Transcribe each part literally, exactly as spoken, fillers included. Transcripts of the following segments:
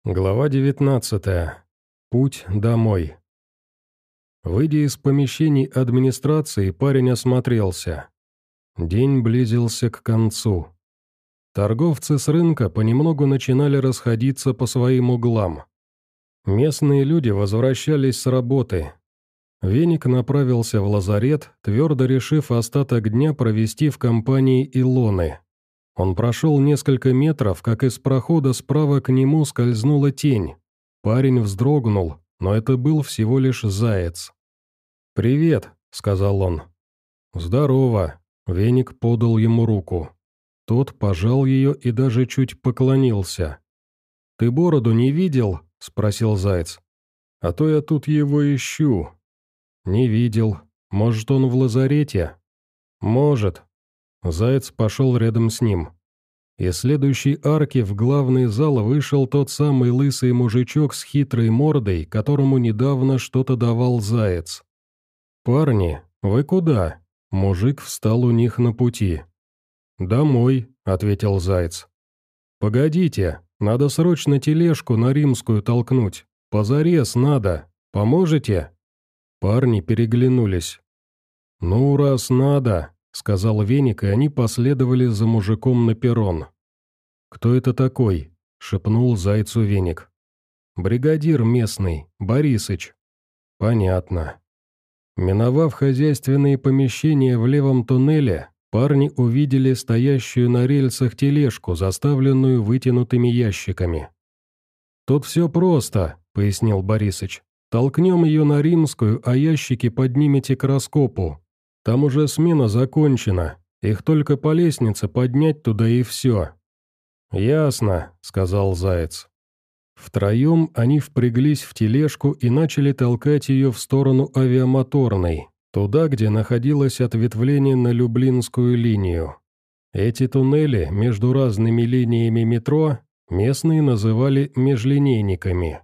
Глава девятнадцатая. Путь домой. Выйдя из помещений администрации, парень осмотрелся. День близился к концу. Торговцы с рынка понемногу начинали расходиться по своим углам. Местные люди возвращались с работы. Веник направился в лазарет, твердо решив остаток дня провести в компании Илоны. Он прошел несколько метров, как из прохода справа к нему скользнула тень. Парень вздрогнул, но это был всего лишь заяц. «Привет», — сказал он. «Здорово», — Веник подал ему руку. Тот пожал ее и даже чуть поклонился. «Ты бороду не видел?» — спросил заяц. «А то я тут его ищу». «Не видел. Может, он в лазарете?» «Может». Заяц пошел рядом с ним. Из следующей арки в главный зал вышел тот самый лысый мужичок с хитрой мордой, которому недавно что-то давал заяц. «Парни, вы куда?» Мужик встал у них на пути. «Домой», — ответил заяц. «Погодите, надо срочно тележку на Римскую толкнуть. Позарез надо. Поможете?» Парни переглянулись. «Ну, раз надо», — сказал Веник, и они последовали за мужиком на перрон. «Кто это такой?» — шепнул зайцу Веник. «Бригадир местный, Борисыч». «Понятно». Миновав хозяйственные помещения в левом туннеле, парни увидели стоящую на рельсах тележку, заставленную вытянутыми ящиками. «Тут все просто», — пояснил Борисыч. «Толкнем ее на Римскую, а ящики поднимете к раскопу. Там уже смена закончена, их только по лестнице поднять туда и все». «Ясно», — сказал заяц. Втроем они впряглись в тележку и начали толкать ее в сторону авиамоторной, туда, где находилось ответвление на Люблинскую линию. Эти туннели между разными линиями метро местные называли межлинейниками.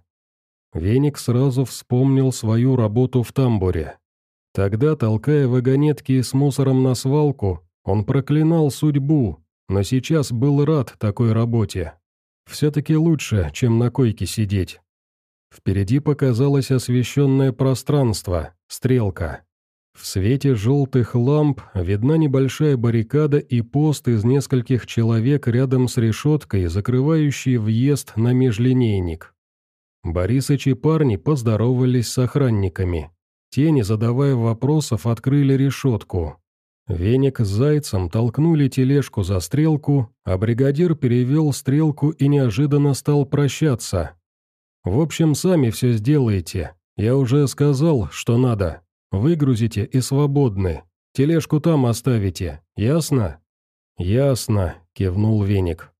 Веник сразу вспомнил свою работу в тамбуре. Тогда, толкая вагонетки с мусором на свалку, он проклинал судьбу, но сейчас был рад такой работе. Все-таки лучше, чем на койке сидеть. Впереди показалось освещенное пространство, стрелка. В свете желтых ламп видна небольшая баррикада и пост из нескольких человек рядом с решеткой, закрывающей въезд на межлинейник. Борисыч и парни поздоровались с охранниками. Те, не задавая вопросов, открыли решетку. Веник с зайцем толкнули тележку за стрелку, а бригадир перевел стрелку и неожиданно стал прощаться. «В общем, сами все сделаете. Я уже сказал, что надо. Выгрузите и свободны. Тележку там оставите. Ясно?» «Ясно», — кивнул Веник.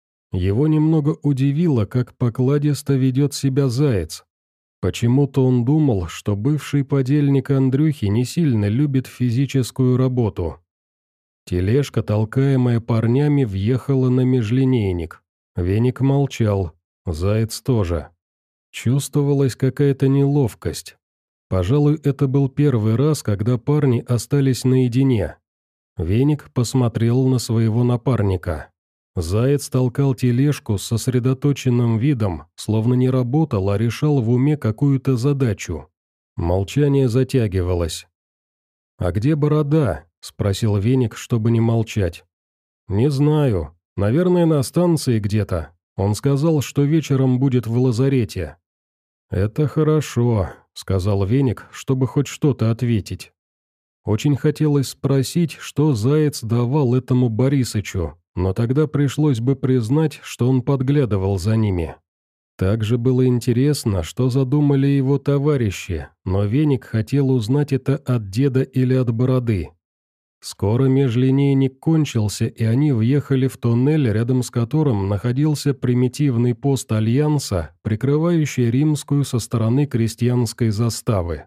Его немного удивило, как покладисто ведет себя заяц. Почему-то он думал, что бывший подельник Андрюхи не сильно любит физическую работу. Тележка, толкаемая парнями, въехала на межлинейник. Веник молчал, заяц тоже. Чувствовалась какая-то неловкость. Пожалуй, это был первый раз, когда парни остались наедине. Веник посмотрел на своего напарника. Заяц толкал тележку с сосредоточенным видом, словно не работал, а решал в уме какую-то задачу. Молчание затягивалось. «А где Борода?» — спросил Веник, чтобы не молчать. «Не знаю. Наверное, на станции где-то. Он сказал, что вечером будет в лазарете». «Это хорошо», — сказал Веник, чтобы хоть что-то ответить. Очень хотелось спросить, что Заяц давал этому Борисычу, но тогда пришлось бы признать, что он подглядывал за ними. Также было интересно, что задумали его товарищи, но Веник хотел узнать это от деда или от Бороды. Скоро межлинейник кончился, и они въехали в туннель, рядом с которым находился примитивный пост Альянса, прикрывающий Римскую со стороны крестьянской заставы.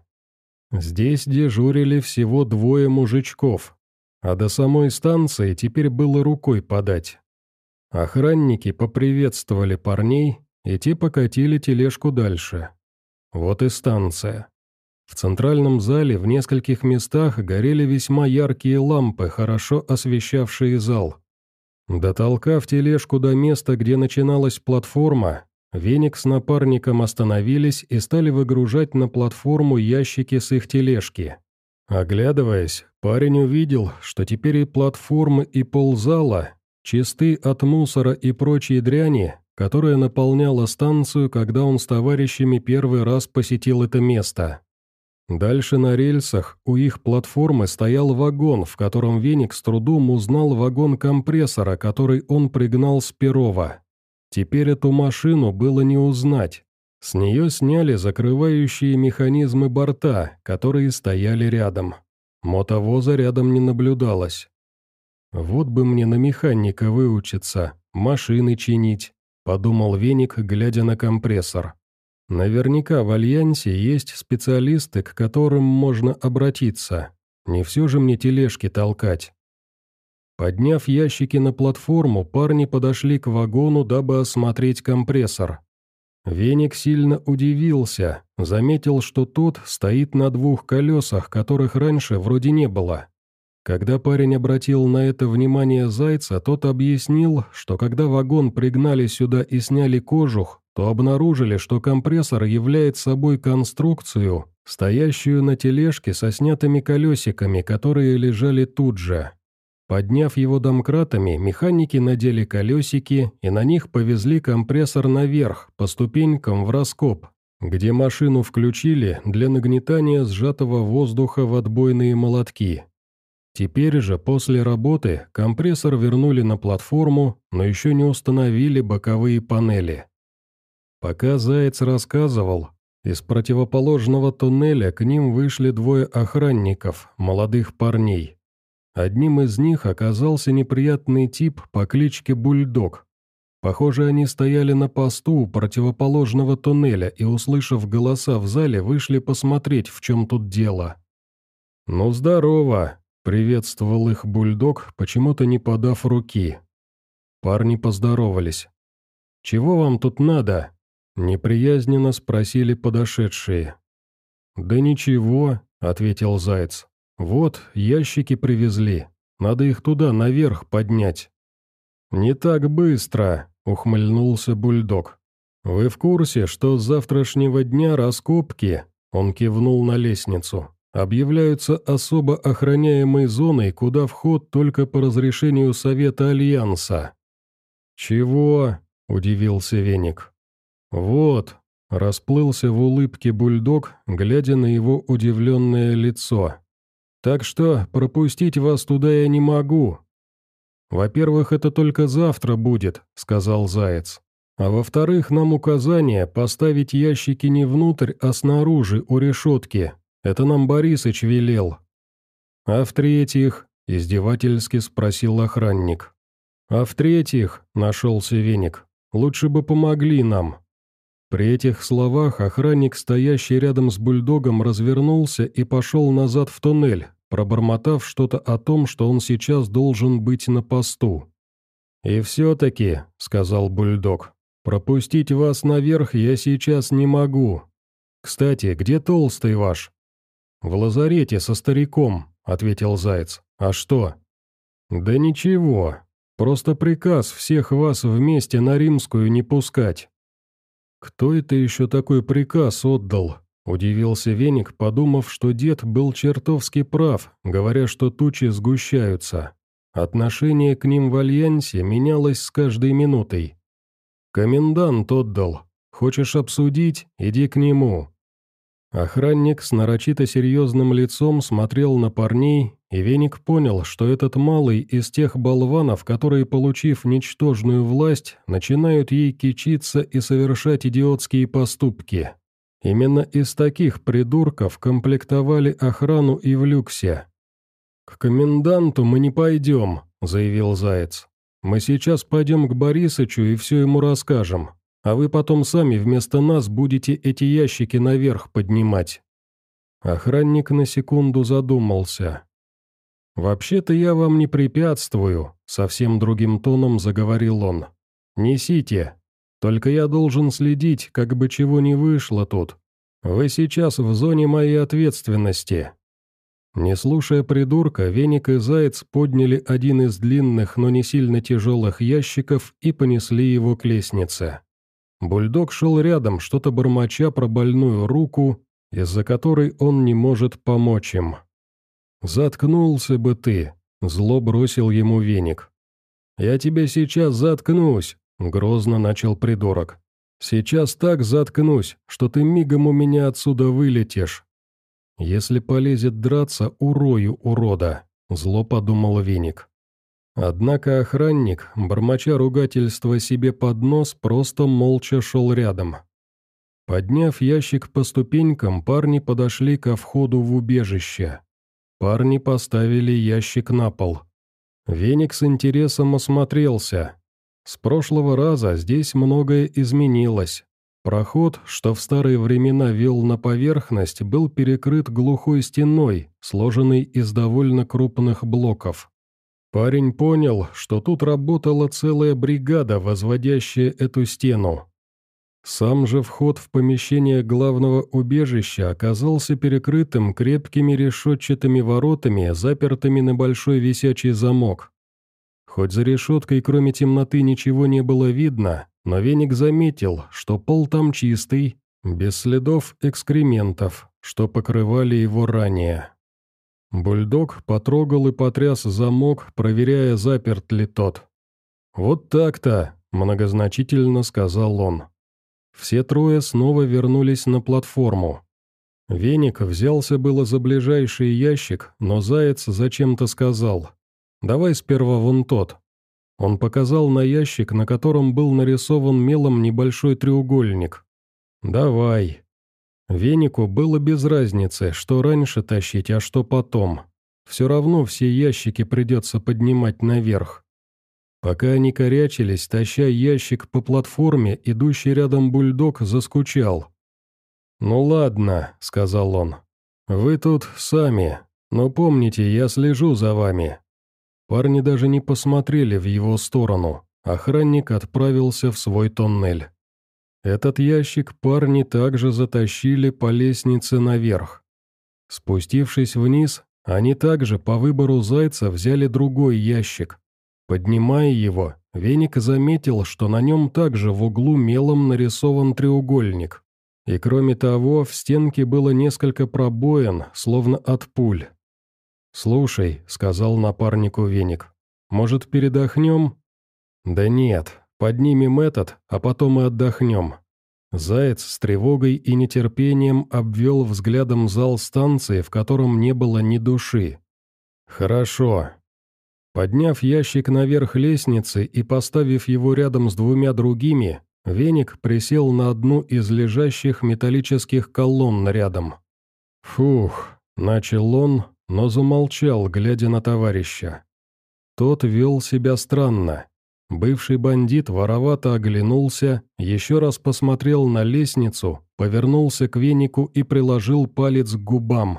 Здесь дежурили всего двое мужичков, а до самой станции теперь было рукой подать. Охранники поприветствовали парней, и те покатили тележку дальше. Вот и станция. В центральном зале в нескольких местах горели весьма яркие лампы, хорошо освещавшие зал. Дотолкав тележку до места, где начиналась платформа, Веник с напарником остановились и стали выгружать на платформу ящики с их тележки. Оглядываясь, парень увидел, что теперь и платформы, и ползала чисты от мусора и прочей дряни, которая наполняла станцию, когда он с товарищами первый раз посетил это место. Дальше на рельсах у их платформы стоял вагон, в котором Веник с трудом узнал вагон компрессора, который он пригнал с Перова. Теперь эту машину было не узнать. С нее сняли закрывающие механизмы борта, которые стояли рядом. Мотовоза рядом не наблюдалось. «Вот бы мне на механика выучиться, машины чинить», — подумал Веник, глядя на компрессор. «Наверняка в Альянсе есть специалисты, к которым можно обратиться. Не все же мне тележки толкать». Подняв ящики на платформу, парни подошли к вагону, дабы осмотреть компрессор. Веник сильно удивился, заметил, что тот стоит на двух колесах, которых раньше вроде не было. Когда парень обратил на это внимание Зайца, тот объяснил, что когда вагон пригнали сюда и сняли кожух, то обнаружили, что компрессор является собой конструкцию, стоящую на тележке со снятыми колесиками, которые лежали тут же. Подняв его домкратами, механики надели колесики и на них повезли компрессор наверх, по ступенькам в раскоп, где машину включили для нагнетания сжатого воздуха в отбойные молотки. Теперь же, после работы, компрессор вернули на платформу, но еще не установили боковые панели. Пока Заяц рассказывал, из противоположного туннеля к ним вышли двое охранников, молодых парней. Одним из них оказался неприятный тип по кличке Бульдог. Похоже, они стояли на посту у противоположного туннеля и, услышав голоса в зале, вышли посмотреть, в чем тут дело. «Ну, здорово!» — приветствовал их Бульдог, почему-то не подав руки. Парни поздоровались. «Чего вам тут надо?» — неприязненно спросили подошедшие. «Да ничего», — ответил Заяц. «Вот, ящики привезли. Надо их туда, наверх, поднять». «Не так быстро», — ухмыльнулся Бульдог. «Вы в курсе, что с завтрашнего дня раскопки, — он кивнул на лестницу, — объявляются особо охраняемой зоной, куда вход только по разрешению Совета Альянса?» «Чего?» — удивился Веник. «Вот», — расплылся в улыбке Бульдог, глядя на его удивленное лицо. «Так что пропустить вас туда я не могу». «Во-первых, это только завтра будет», — сказал Заяц. «А во-вторых, нам указание поставить ящики не внутрь, а снаружи, у решетки. Это нам Борисыч велел». «А в-третьих?» — издевательски спросил охранник. «А в-третьих», — нашелся Веник, — «лучше бы помогли нам». При этих словах охранник, стоящий рядом с Бульдогом, развернулся и пошел назад в туннель, пробормотав что-то о том, что он сейчас должен быть на посту. «И все-таки», — сказал Бульдог, — «пропустить вас наверх я сейчас не могу. Кстати, где толстый ваш?» «В лазарете со стариком», — ответил Заяц. «А что?» «Да ничего, просто приказ всех вас вместе на Римскую не пускать». «Кто это еще такой приказ отдал?» — удивился Веник, подумав, что дед был чертовски прав, говоря, что тучи сгущаются. Отношение к ним в Альянсе менялось с каждой минутой. «Комендант отдал. Хочешь обсудить? Иди к нему». Охранник с нарочито серьезным лицом смотрел на парней, и Веник понял, что этот малый из тех болванов, которые, получив ничтожную власть, начинают ей кичиться и совершать идиотские поступки. Именно из таких придурков комплектовали охрану и в люксе. «К коменданту мы не пойдем», — заявил Заяц. «Мы сейчас пойдем к Борисычу и все ему расскажем. А вы потом сами вместо нас будете эти ящики наверх поднимать». Охранник на секунду задумался. «Вообще-то я вам не препятствую», — совсем другим тоном заговорил он. «Несите. Только я должен следить, как бы чего не вышло тут. Вы сейчас в зоне моей ответственности». Не слушая придурка, Веник и Заяц подняли один из длинных, но не сильно тяжелых ящиков и понесли его к лестнице. Бульдог шел рядом, что-то бормоча про больную руку, из-за которой он не может помочь им. «Заткнулся бы ты», — зло бросил ему Веник. «Я тебя сейчас заткнусь», — грозно начал придурок. «Сейчас так заткнусь, что ты мигом у меня отсюда вылетишь». «Если полезет драться, урою урода», — зло подумал Веник. Однако охранник, бормоча ругательства себе под нос, просто молча шел рядом. Подняв ящик по ступенькам, парни подошли ко входу в убежище. Парни поставили ящик на пол. Веник с интересом осмотрелся. С прошлого раза здесь многое изменилось. Проход, что в старые времена вел на поверхность, был перекрыт глухой стеной, сложенной из довольно крупных блоков. Парень понял, что тут работала целая бригада, возводящая эту стену. Сам же вход в помещение главного убежища оказался перекрытым крепкими решетчатыми воротами, запертыми на большой висячий замок. Хоть за решеткой кроме темноты ничего не было видно, но Веник заметил, что пол там чистый, без следов экскрементов, что покрывали его ранее. Бульдог потрогал и потряс замок, проверяя, заперт ли тот. «Вот так-то», — многозначительно сказал он. Все трое снова вернулись на платформу. Веник взялся было за ближайший ящик, но Заяц зачем-то сказал: «Давай сперва вон тот». Он показал на ящик, на котором был нарисован мелом небольшой треугольник. «Давай». Венику было без разницы, что раньше тащить, а что потом. Все равно все ящики придется поднимать наверх. Пока они корячились, таща ящик по платформе, идущий рядом бульдог заскучал. «Ну ладно», — сказал он, — «вы тут сами, но помните, я слежу за вами». Парни даже не посмотрели в его сторону, охранник отправился в свой тоннель. Этот ящик парни также затащили по лестнице наверх. Спустившись вниз, они также по выбору Зайца взяли другой ящик. Поднимая его, Веник заметил, что на нем также в углу мелом нарисован треугольник. И кроме того, в стенке было несколько пробоин, словно от пуль. «Слушай», — сказал напарнику Веник, — «может, передохнем?» «Да нет, поднимем этот, а потом и отдохнем». Заяц с тревогой и нетерпением обвел взглядом зал станции, в котором не было ни души. «Хорошо». Подняв ящик наверх лестницы и поставив его рядом с двумя другими, Веник присел на одну из лежащих металлических колонн рядом. «Фух», — начал он, но замолчал, глядя на товарища. Тот вел себя странно. Бывший бандит воровато оглянулся, еще раз посмотрел на лестницу, повернулся к Венику и приложил палец к губам.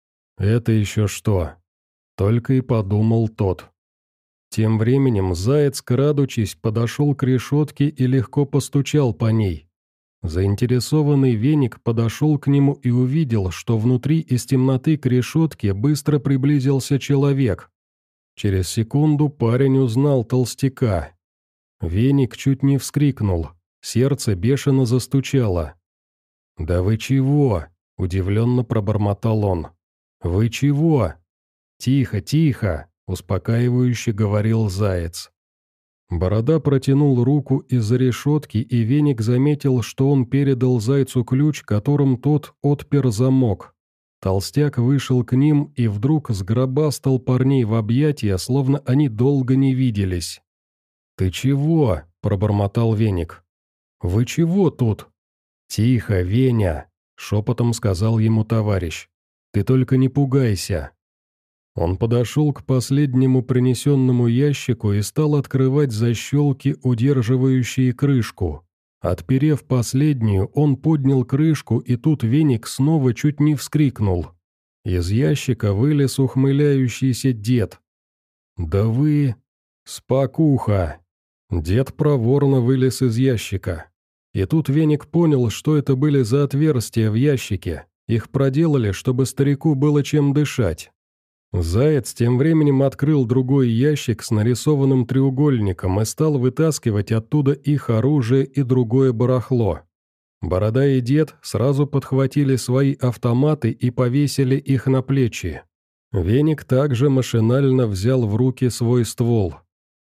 «Это еще что?» — только и подумал тот. Тем временем Заяц, крадучись, подошел к решетке и легко постучал по ней. Заинтересованный Веник подошел к нему и увидел, что внутри из темноты к решетке быстро приблизился человек. Через секунду парень узнал толстяка. Веник чуть не вскрикнул, сердце бешено застучало. «Да вы чего?» – удивленно пробормотал он. «Вы чего?» «Тихо, тихо!» – успокаивающе говорил Заяц. Борода протянул руку из-за решетки, и Веник заметил, что он передал Зайцу ключ, которым тот отпер замок. Толстяк вышел к ним и вдруг сгробастал парней в объятия, словно они долго не виделись. «Ты чего?» – пробормотал Веник. «Вы чего тут?» «Тихо, Веня!» – шепотом сказал ему товарищ. «Ты только не пугайся». Он подошел к последнему принесенному ящику и стал открывать защелки, удерживающие крышку. Отперев последнюю, он поднял крышку, и тут Веник снова чуть не вскрикнул. Из ящика вылез ухмыляющийся дед. «Да вы... спокуха!» Дед проворно вылез из ящика. И тут Веник понял, что это были за отверстия в ящике. Их проделали, чтобы старику было чем дышать. Заяц тем временем открыл другой ящик с нарисованным треугольником и стал вытаскивать оттуда их оружие и другое барахло. Борода и дед сразу подхватили свои автоматы и повесили их на плечи. Веник также машинально взял в руки свой ствол.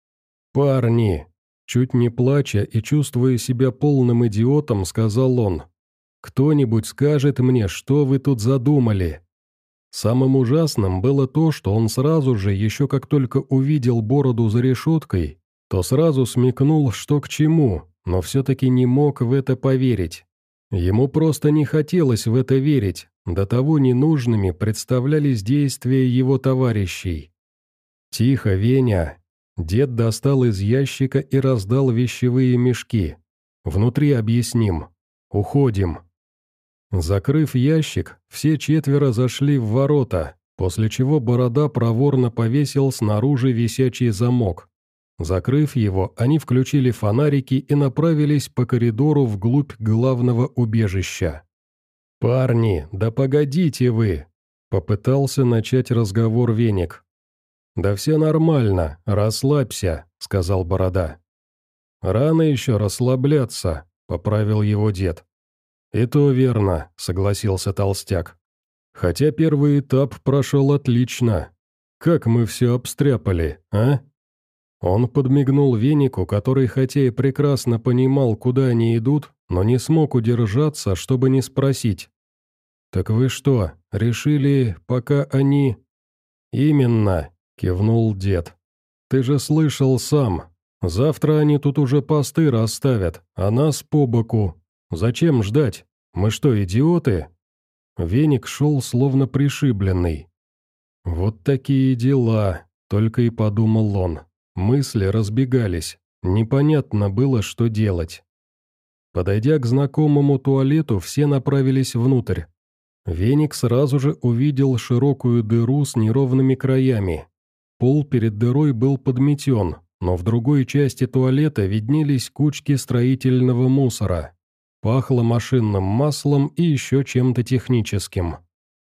«Парни!» — чуть не плача и чувствуя себя полным идиотом, сказал он. «Кто-нибудь скажет мне, что вы тут задумали?» Самым ужасным было то, что он сразу же, еще как только увидел бороду за решеткой, то сразу смекнул, что к чему, но все-таки не мог в это поверить. Ему просто не хотелось в это верить, до того ненужными представлялись действия его товарищей. «Тихо, Веня!» Дед достал из ящика и раздал вещевые мешки. «Внутри объясним. Уходим». Закрыв ящик, все четверо зашли в ворота, после чего Борода проворно повесил снаружи висячий замок. Закрыв его, они включили фонарики и направились по коридору вглубь главного убежища. «Парни, да погодите вы!» — попытался начать разговор Веник. «Да все нормально, расслабься», — сказал Борода. «Рано еще расслабляться», — поправил его дед. «И то верно», — согласился Толстяк. «Хотя первый этап прошел отлично. Как мы все обстряпали, а?» Он подмигнул Венику, который хотя и прекрасно понимал, куда они идут, но не смог удержаться, чтобы не спросить. «Так вы что, решили, пока они...» «Именно», — кивнул дед. «Ты же слышал сам. Завтра они тут уже посты расставят, а нас по боку. Зачем ждать? Мы что, идиоты?» Веник шел словно пришибленный. «Вот такие дела», — только и подумал он. Мысли разбегались, непонятно было, что делать. Подойдя к знакомому туалету, все направились внутрь. Веник сразу же увидел широкую дыру с неровными краями. Пол перед дырой был подметен, но в другой части туалета виднелись кучки строительного мусора. Пахло машинным маслом и еще чем-то техническим.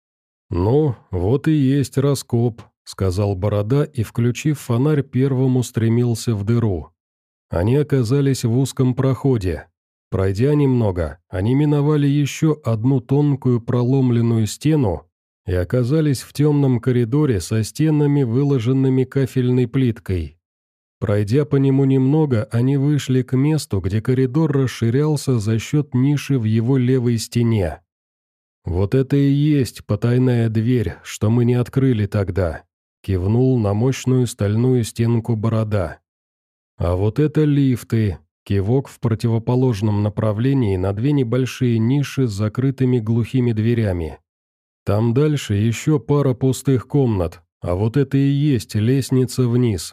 «Ну, вот и есть раскоп», — сказал Борода и, включив фонарь, первым устремился в дыру. Они оказались в узком проходе. Пройдя немного, они миновали еще одну тонкую проломленную стену и оказались в темном коридоре со стенами, выложенными кафельной плиткой. Пройдя по нему немного, они вышли к месту, где коридор расширялся за счет ниши в его левой стене. «Вот это и есть потайная дверь, что мы не открыли тогда», — кивнул на мощную стальную стенку Борода. «А вот это лифты», — кивок в противоположном направлении на две небольшие ниши с закрытыми глухими дверями. «Там дальше еще пара пустых комнат, а вот это и есть лестница вниз».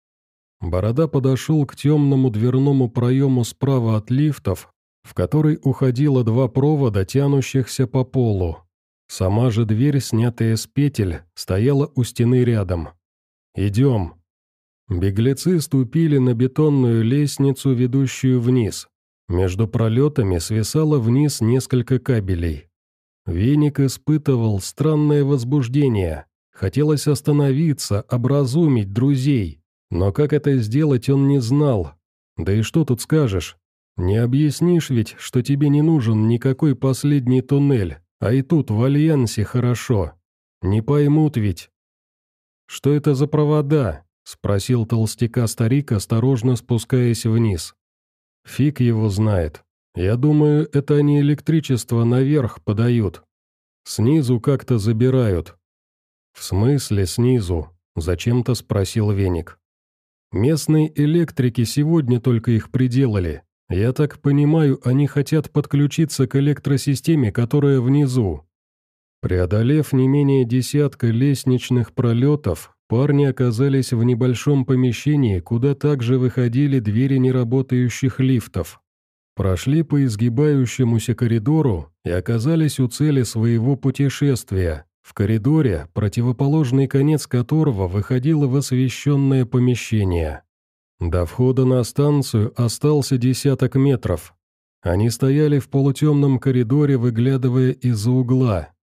Борода подошел к темному дверному проему справа от лифтов, в который уходило два провода, тянущихся по полу. Сама же дверь, снятая с петель, стояла у стены рядом. «Идем». Беглецы ступили на бетонную лестницу, ведущую вниз. Между пролетами свисало вниз несколько кабелей. Веник испытывал странное возбуждение. Хотелось остановиться, образумить друзей. Но как это сделать, он не знал. Да и что тут скажешь? Не объяснишь ведь, что тебе не нужен никакой последний туннель, а и тут в Альянсе хорошо. Не поймут ведь. «Что это за провода?» — спросил толстяка старик, осторожно спускаясь вниз. «Фиг его знает. Я думаю, это они электричество наверх подают. Снизу как-то забирают». «В смысле снизу?» — зачем-то спросил Веник. «Местные электрики сегодня только их приделали. Я так понимаю, они хотят подключиться к электросистеме, которая внизу». Преодолев не менее десятка лестничных пролетов, парни оказались в небольшом помещении, куда также выходили двери неработающих лифтов. Прошли по изгибающемуся коридору и оказались у цели своего путешествия, в коридоре, противоположный конец которого выходило в освещенное помещение. До входа на станцию остался десяток метров. Они стояли в полутемном коридоре, выглядывая из-за угла.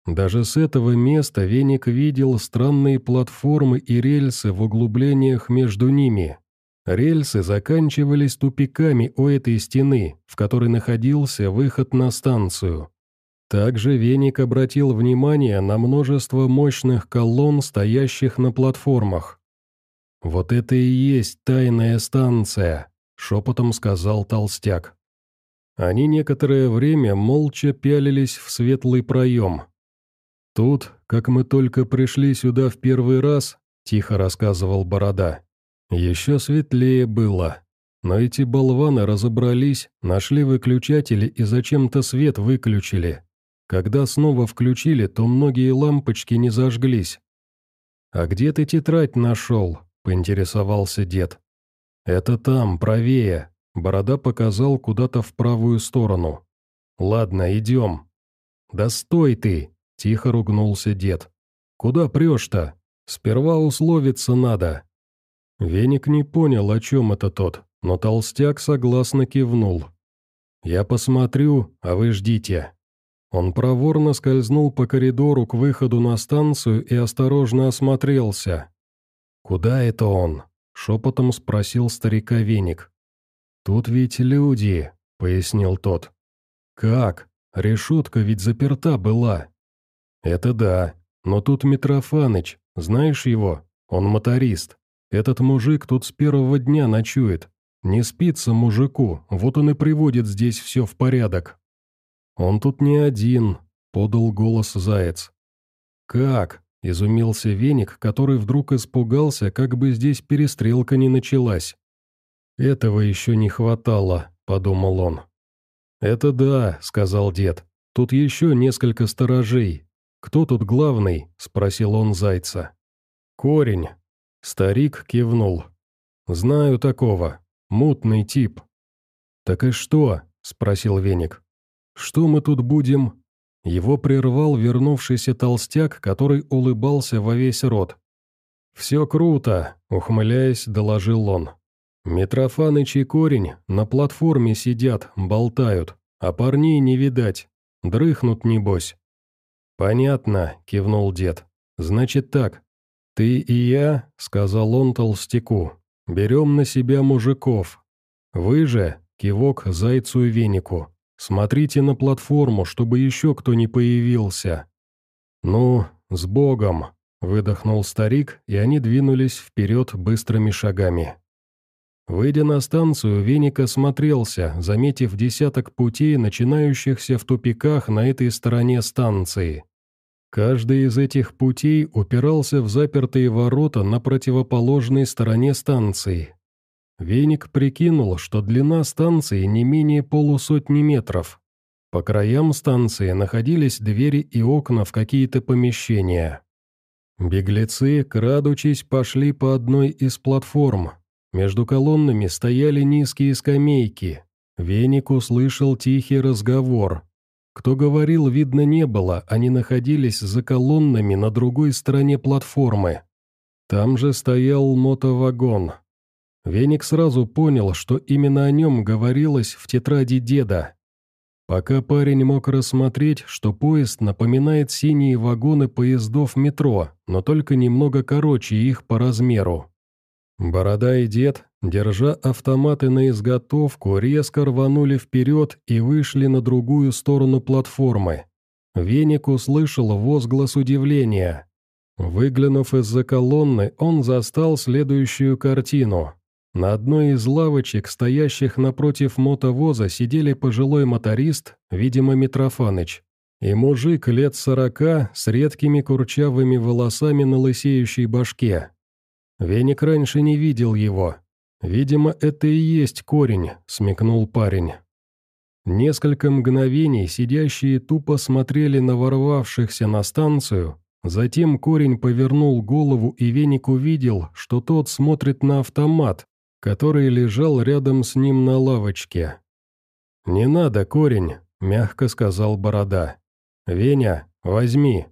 Даже с этого места Веник видел странные платформы и рельсы в углублениях между ними. Рельсы заканчивались тупиками у этой стены, в которой находился выход на станцию. Также Веник обратил внимание на множество мощных колонн, стоящих на платформах. «Вот это и есть тайная станция», — шепотом сказал толстяк. Они некоторое время молча пялились в светлый проем. «Тут, как мы только пришли сюда в первый раз», — тихо рассказывал Борода, — «еще светлее было. Но эти болваны разобрались, нашли выключатели и зачем-то свет выключили. Когда снова включили, то многие лампочки не зажглись». «А где ты тетрадь нашел?» — поинтересовался дед. «Это там, правее», — Борода показал куда-то в правую сторону. «Ладно, идем». «Да стой ты!» — тихо ругнулся дед. «Куда прешь-то? Сперва условиться надо». Веник не понял, о чем это тот, но толстяк согласно кивнул. «Я посмотрю, а вы ждите». Он проворно скользнул по коридору к выходу на станцию и осторожно осмотрелся. «Куда это он?» — шепотом спросил старика Веник. «Тут ведь люди», — пояснил тот. «Как? Решетка ведь заперта была». «Это да, но тут Митрофаныч, знаешь его? Он моторист. Этот мужик тут с первого дня ночует. Не спится мужику, вот он и приводит здесь все в порядок». «Он тут не один», — подал голос Заяц. «Как?» — изумился Веник, который вдруг испугался, как бы здесь перестрелка не началась. «Этого еще не хватало», — подумал он. «Это да», — сказал дед. «Тут еще несколько сторожей. Кто тут главный?» — спросил он Зайца. «Корень». Старик кивнул. «Знаю такого. Мутный тип». «Так и что?» — спросил Веник. «Что мы тут будем?» Его прервал вернувшийся толстяк, который улыбался во весь рот. «Все круто», — ухмыляясь, доложил он. «Митрофаныч и Корень на платформе сидят, болтают, а парней не видать. Дрыхнут, небось». «Понятно», — кивнул дед. «Значит так, ты и я, — сказал он толстяку, — берем на себя мужиков. Вы же, — кивок Зайцу и Венику, — смотрите на платформу, чтобы еще кто не появился». «Ну, с Богом», — выдохнул старик, и они двинулись вперед быстрыми шагами. Выйдя на станцию, Веник осмотрелся, заметив десяток путей, начинающихся в тупиках на этой стороне станции. Каждый из этих путей упирался в запертые ворота на противоположной стороне станции. Веник прикинул, что длина станции не менее полусотни метров. По краям станции находились двери и окна в какие-то помещения. Беглецы, крадучись, пошли по одной из платформ. Между колоннами стояли низкие скамейки. Веник услышал тихий разговор. Кто говорил, видно не было, они находились за колоннами на другой стороне платформы. Там же стоял мотовагон. Веник сразу понял, что именно о нем говорилось в тетради деда. Пока парень мог рассмотреть, что поезд напоминает синие вагоны поездов метро, но только немного короче их по размеру. Борода и дед, держа автоматы на изготовку, резко рванули вперед и вышли на другую сторону платформы. Веник услышал возглас удивления. Выглянув из-за колонны, он застал следующую картину. На одной из лавочек, стоящих напротив мотовоза, сидели пожилой моторист, видимо, Митрофаныч, и мужик лет сорока с редкими курчавыми волосами на лысеющей башке. Веник раньше не видел его. «Видимо, это и есть Корень», — смекнул парень. Несколько мгновений сидящие тупо смотрели на ворвавшихся на станцию, затем Корень повернул голову, и Веник увидел, что тот смотрит на автомат, который лежал рядом с ним на лавочке. «Не надо, Корень», — мягко сказал Борода. «Веня, возьми».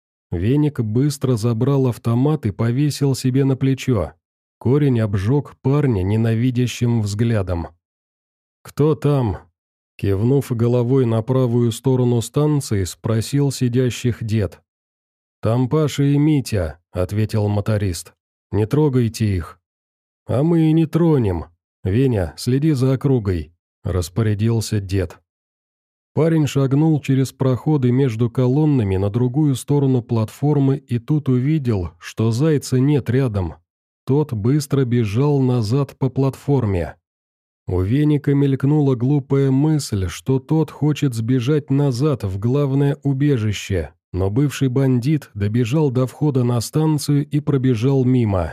Веник быстро забрал автомат и повесил себе на плечо. Корень обжег парня ненавидящим взглядом. «Кто там?» Кивнув головой на правую сторону станции, спросил сидящих дед. «Там Паша и Митя», — ответил моторист. «Не трогайте их». «А мы и не тронем. Веня, следи за округой», — распорядился дед. Парень шагнул через проходы между колоннами на другую сторону платформы и тут увидел, что Зайца нет рядом. Тот быстро бежал назад по платформе. У Веника мелькнула глупая мысль, что тот хочет сбежать назад в главное убежище, но бывший бандит добежал до входа на станцию и пробежал мимо.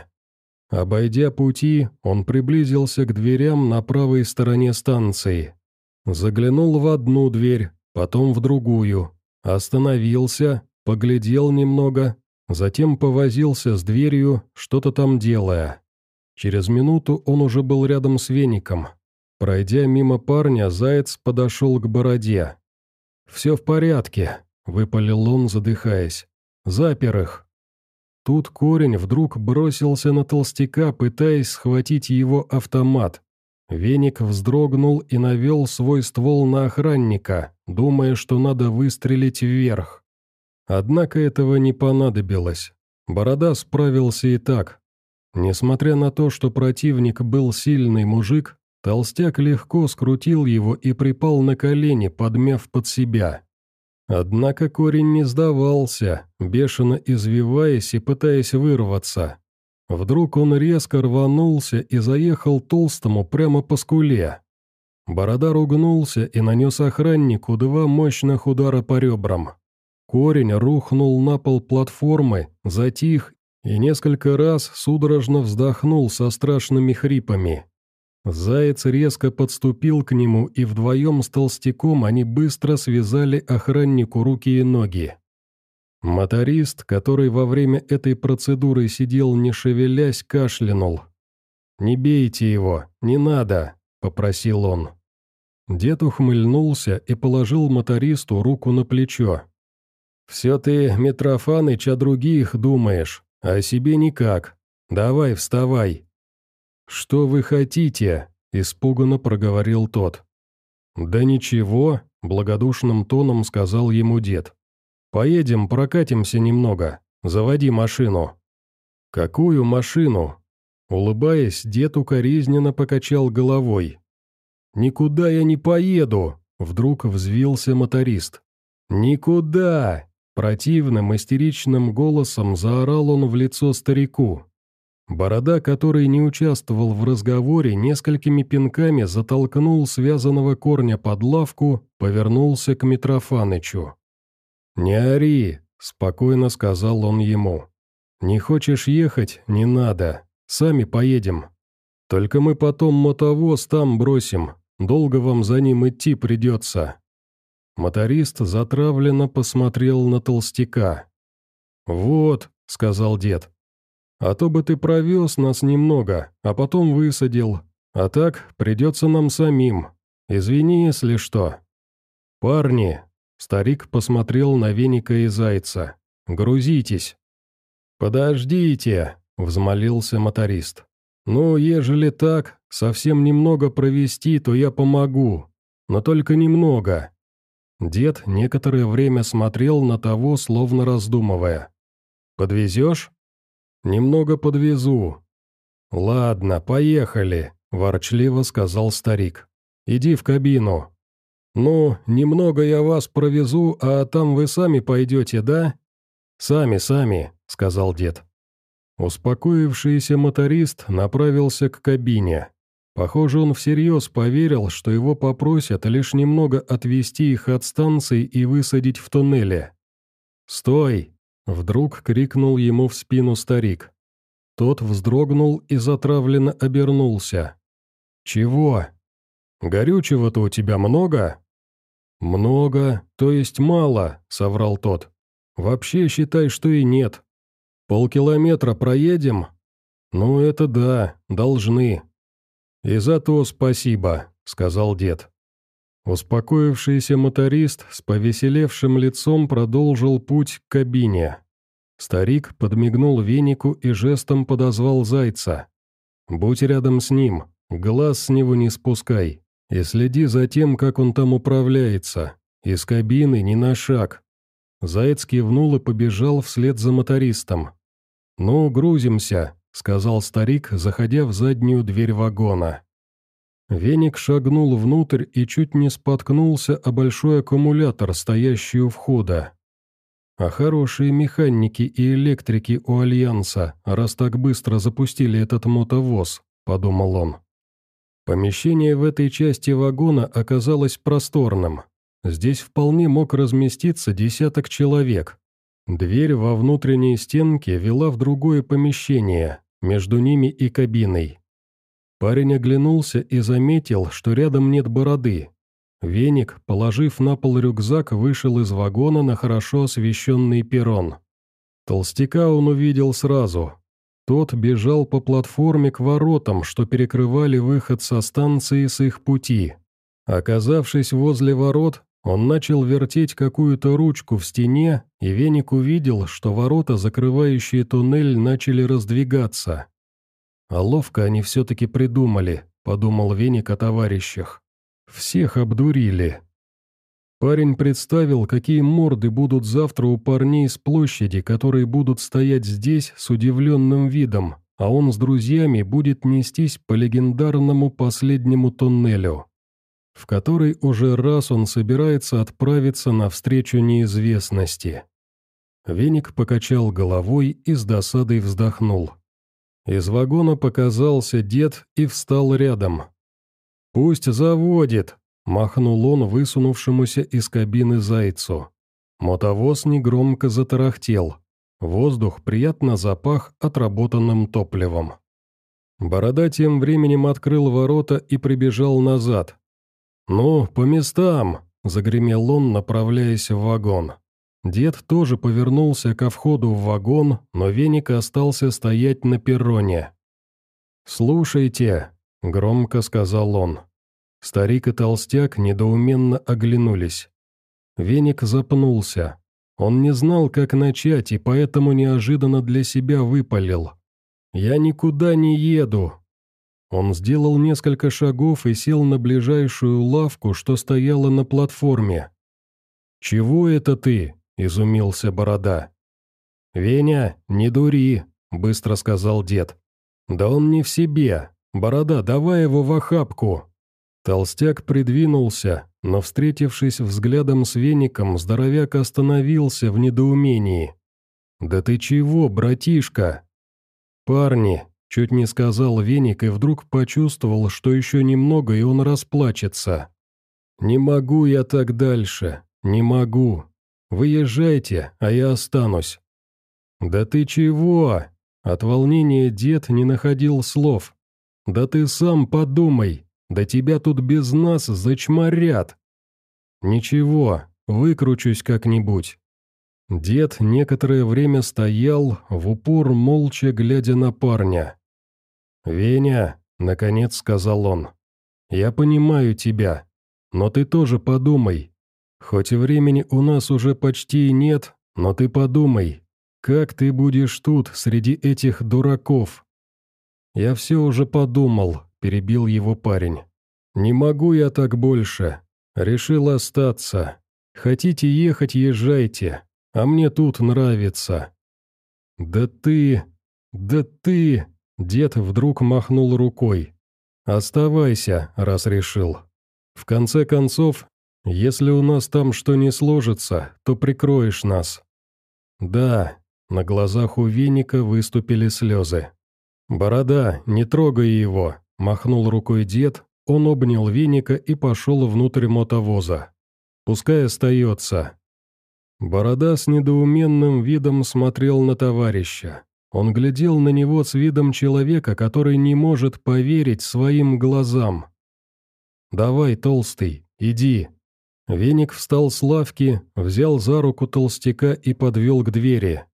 Обойдя пути, он приблизился к дверям на правой стороне станции. Заглянул в одну дверь, потом в другую, остановился, поглядел немного, затем повозился с дверью, что-то там делая. Через минуту он уже был рядом с Веником. Пройдя мимо парня, Заяц подошел к Бороде. «Все в порядке», — выпалил он, задыхаясь. «Запер их». Тут Корень вдруг бросился на толстяка, пытаясь схватить его автомат. Веник вздрогнул и навел свой ствол на охранника, думая, что надо выстрелить вверх. Однако этого не понадобилось. Борода справился и так. Несмотря на то, что противник был сильный мужик, толстяк легко скрутил его и припал на колени, подмяв под себя. Однако Корень не сдавался, бешено извиваясь и пытаясь вырваться. Вдруг он резко рванулся и заехал толстому прямо по скуле. Борода ругнулся и нанес охраннику два мощных удара по ребрам. Корень рухнул на пол платформы, затих и несколько раз судорожно вздохнул со страшными хрипами. Заяц резко подступил к нему, и вдвоем с толстяком они быстро связали охраннику руки и ноги. Моторист, который во время этой процедуры сидел не шевелясь, кашлянул. «Не бейте его, не надо», — попросил он. Дед ухмыльнулся и положил мотористу руку на плечо. «Все ты, Митрофаныч, о других думаешь, а о себе никак. Давай, вставай». «Что вы хотите?» – испуганно проговорил тот. «Да ничего», – благодушным тоном сказал ему дед. «Поедем, прокатимся немного. Заводи машину». «Какую машину?» Улыбаясь, дед укоризненно покачал головой. «Никуда я не поеду!» – вдруг взвился моторист. «Никуда!» – противным истеричным голосом заорал он в лицо старику. Борода, который не участвовал в разговоре, несколькими пинками затолкнул связанного Корня под лавку, повернулся к Митрофанычу. «Не ори!» – спокойно сказал он ему. «Не хочешь ехать – не надо. Сами поедем. Только мы потом мотовоз там бросим, долго вам за ним идти придется». Моторист затравленно посмотрел на толстяка. «Вот», — сказал дед, — «а то бы ты провез нас немного, а потом высадил, а так придется нам самим. Извини, если что». «Парни», — старик посмотрел на Веника и Зайца, — «грузитесь». «Подождите», — взмолился моторист. «Ну, ежели так, совсем немного провести, то я помогу, но только немного». Дед некоторое время смотрел на того, словно раздумывая. «Подвезешь?» «Немного подвезу». «Ладно, поехали», – ворчливо сказал старик. «Иди в кабину». «Ну, немного я вас провезу, а там вы сами пойдете, да?» «Сами, сами», – сказал дед. Успокоившийся моторист направился к кабине. Похоже, он всерьез поверил, что его попросят лишь немного отвезти их от станции и высадить в туннеле. «Стой!» — вдруг крикнул ему в спину старик. Тот вздрогнул и затравленно обернулся. «Чего? Горючего-то у тебя много?» «Много, то есть мало», — соврал тот. «Вообще считай, что и нет. Полкилометра проедем?» «Ну это да, должны». «И за то спасибо», — сказал дед. Успокоившийся моторист с повеселевшим лицом продолжил путь к кабине. Старик подмигнул Венику и жестом подозвал Зайца. «Будь рядом с ним, глаз с него не спускай, И следи за тем, как он там управляется. Из кабины ни на шаг». Заяц кивнул и побежал вслед за мотористом. «Ну, грузимся», — сказал старик, заходя в заднюю дверь вагона. Веник шагнул внутрь и чуть не споткнулся о большой аккумулятор, стоящий у входа. «А хорошие механики и электрики у Альянса, раз так быстро запустили этот мотовоз», — подумал он. Помещение в этой части вагона оказалось просторным. Здесь вполне мог разместиться десяток человек. Дверь во внутренней стенке вела в другое помещение, между ними и кабиной. Парень оглянулся и заметил, что рядом нет бороды. Веник, положив на пол рюкзак, вышел из вагона на хорошо освещенный перрон. Толстяка он увидел сразу. Тот бежал по платформе к воротам, что перекрывали выход со станции с их пути. Оказавшись возле ворот, он начал вертеть какую-то ручку в стене, и Веник увидел, что ворота, закрывающие туннель, начали раздвигаться. «А ловко они все-таки придумали», — подумал Веник о товарищах. «Всех обдурили». Парень представил, какие морды будут завтра у парней с площади, которые будут стоять здесь с удивленным видом, а он с друзьями будет нестись по легендарному последнему туннелю, в который уже раз он собирается отправиться навстречу неизвестности. Веник покачал головой и с досадой вздохнул. Из вагона показался дед и встал рядом. «Пусть заводит», — махнул он высунувшемуся из кабины зайцу. Мотовоз негромко затарахтел. Воздух приятно запах отработанным топливом. Борода тем временем открыл ворота и прибежал назад. «Ну, по местам!» — загремел он, направляясь в вагон. Дед тоже повернулся ко входу в вагон, но Веник остался стоять на перроне. «Слушайте», — громко сказал он. Старик и толстяк недоуменно оглянулись. Веник запнулся. Он не знал, как начать, и поэтому неожиданно для себя выпалил. «Я никуда не еду». Он сделал несколько шагов и сел на ближайшую лавку, что стояла на платформе. «Чего это ты?» — изумился Борода. «Веня, не дури», — быстро сказал дед. «Да он не в себе. Борода, давай его в охапку». Толстяк придвинулся, но, встретившись взглядом с Веником, здоровяк остановился в недоумении. «Да ты чего, братишка?» «Парни», — чуть не сказал Веник и вдруг почувствовал, что еще немного, и он расплачется. «Не могу я так дальше, не могу. Выезжайте, а я останусь». «Да ты чего?» От волнения дед не находил слов. «Да ты сам подумай, да тебя тут без нас зачморят». «Ничего, выкручусь как-нибудь». Дед некоторое время стоял, в упор молча глядя на парня. «Веня», — наконец сказал он, — «я понимаю тебя, но ты тоже подумай. Хоть времени у нас уже почти и нет, но ты подумай, как ты будешь тут среди этих дураков?» «Я все уже подумал», — перебил его парень. «Не могу я так больше. Решил остаться. Хотите ехать, езжайте, а мне тут нравится». «Да ты... да ты...» — дед вдруг махнул рукой. «Оставайся, раз решил. В конце концов, если у нас там что не сложится, то прикроешь нас». «Да», — на глазах у Веника выступили слезы. «Борода, не трогай его», — махнул рукой дед, он обнял Веника и пошел внутрь мотовоза. «Пускай остается». Борода с недоуменным видом смотрел на товарища. Он глядел на него с видом человека, который не может поверить своим глазам. «Давай, толстый, иди». Веник встал с лавки, взял за руку толстяка и подвел к двери.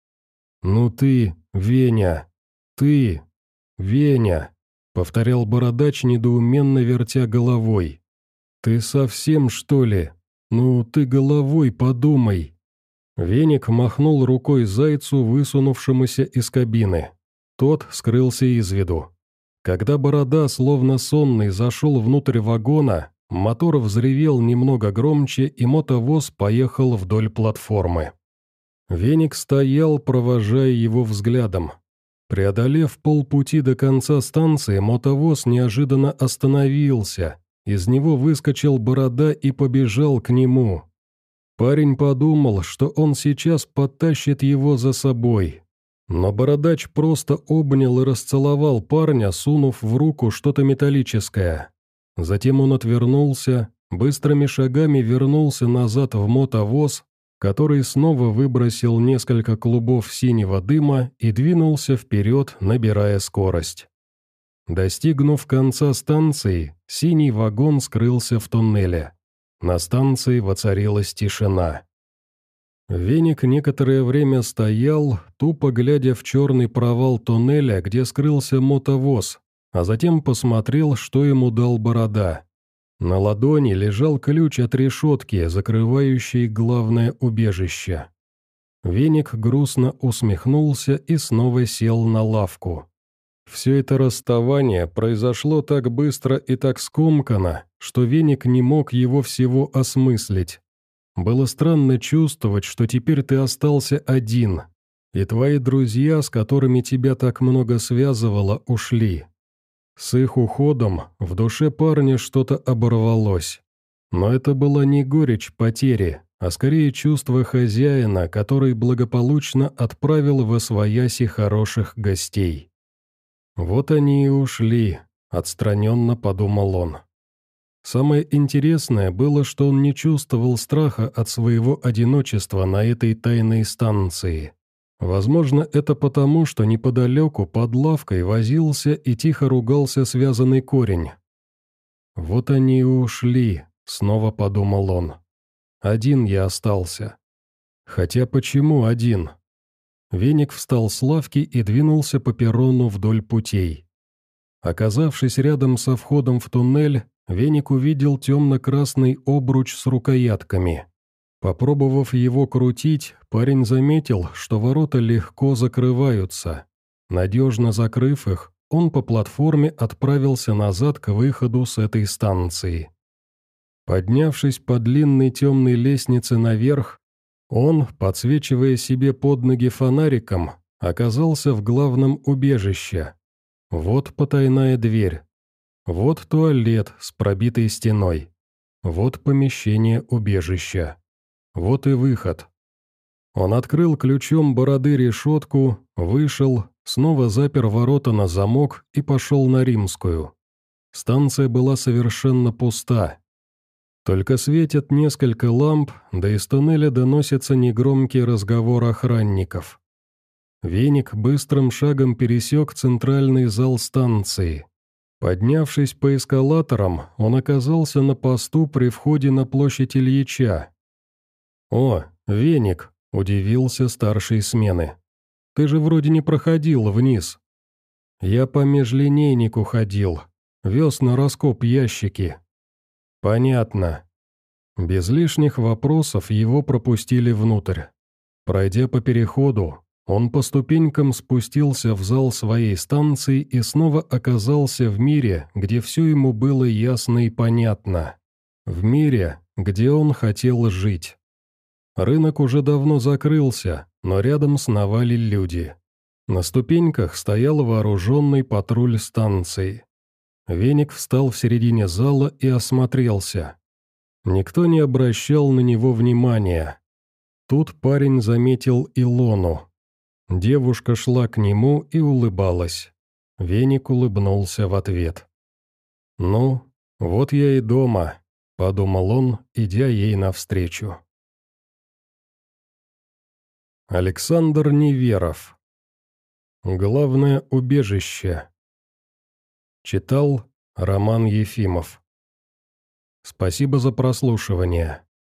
«Ну ты, Веня, ты, Веня», — повторял бородач, недоуменно вертя головой. «Ты совсем, что ли? Ну, ты головой подумай». Веник махнул рукой зайцу, высунувшемуся из кабины. Тот скрылся из виду. Когда Борода, словно сонный, зашел внутрь вагона, мотор взревел немного громче, и мотовоз поехал вдоль платформы. Веник стоял, провожая его взглядом. Преодолев полпути до конца станции, мотовоз неожиданно остановился. Из него выскочил Борода и побежал к нему. Парень подумал, что он сейчас подтащит его за собой. Но Бородач просто обнял и расцеловал парня, сунув в руку что-то металлическое. Затем он отвернулся, быстрыми шагами вернулся назад в мотовоз, который снова выбросил несколько клубов синего дыма и двинулся вперед, набирая скорость. Достигнув конца станции, синий вагон скрылся в туннеле. На станции воцарилась тишина. Веник некоторое время стоял, тупо глядя в черный провал туннеля, где скрылся мотовоз, а затем посмотрел, что ему дал Борода. На ладони лежал ключ от решетки, закрывающей главное убежище. Веник грустно усмехнулся и снова сел на лавку. Все это расставание произошло так быстро и так скомканно, что Веник не мог его всего осмыслить. Было странно чувствовать, что теперь ты остался один, и твои друзья, с которыми тебя так много связывало, ушли. С их уходом в душе парня что-то оборвалось. Но это была не горечь потери, а скорее чувство хозяина, который благополучно отправил восвояси хороших гостей. «Вот они и ушли», — отстраненно подумал он. Самое интересное было, что он не чувствовал страха от своего одиночества на этой тайной станции. Возможно, это потому, что неподалеку под лавкой возился и тихо ругался связанный корень. «Вот они и ушли», — снова подумал он. «Один я остался». Хотя почему один? Веник встал с лавки и двинулся по перрону вдоль путей. Оказавшись рядом со входом в туннель, Веник увидел темно-красный обруч с рукоятками. Попробовав его крутить, парень заметил, что ворота легко закрываются. Надежно закрыв их, он по платформе отправился назад к выходу с этой станции. Поднявшись по длинной темной лестнице наверх, он, подсвечивая себе под ноги фонариком, оказался в главном убежище. Вот потайная дверь. Вот туалет с пробитой стеной. Вот помещение убежища. Вот и выход. Он открыл ключом Бороды решетку, вышел, снова запер ворота на замок и пошел на Римскую. Станция была совершенно пуста. Только светят несколько ламп, да из туннеля доносится негромкий разговор охранников. Веник быстрым шагом пересек центральный зал станции. Поднявшись по эскалаторам, он оказался на посту при входе на площадь Ильича. «О, Веник!» – удивился старший смены. «Ты же вроде не проходил вниз». «Я по межлинейнику ходил, вез на раскоп ящики». «Понятно». Без лишних вопросов его пропустили внутрь. Пройдя по переходу, он по ступенькам спустился в зал своей станции и снова оказался в мире, где все ему было ясно и понятно. В мире, где он хотел жить. Рынок уже давно закрылся, но рядом сновали люди. На ступеньках стоял вооруженный патруль станции. Веник встал в середине зала и осмотрелся. Никто не обращал на него внимания. Тут парень заметил Илону. Девушка шла к нему и улыбалась. Веник улыбнулся в ответ. «Ну, вот я и дома», — подумал он, идя ей навстречу. Александр Неверов. Главное убежище. Читал Роман Ефимов. Спасибо за прослушивание.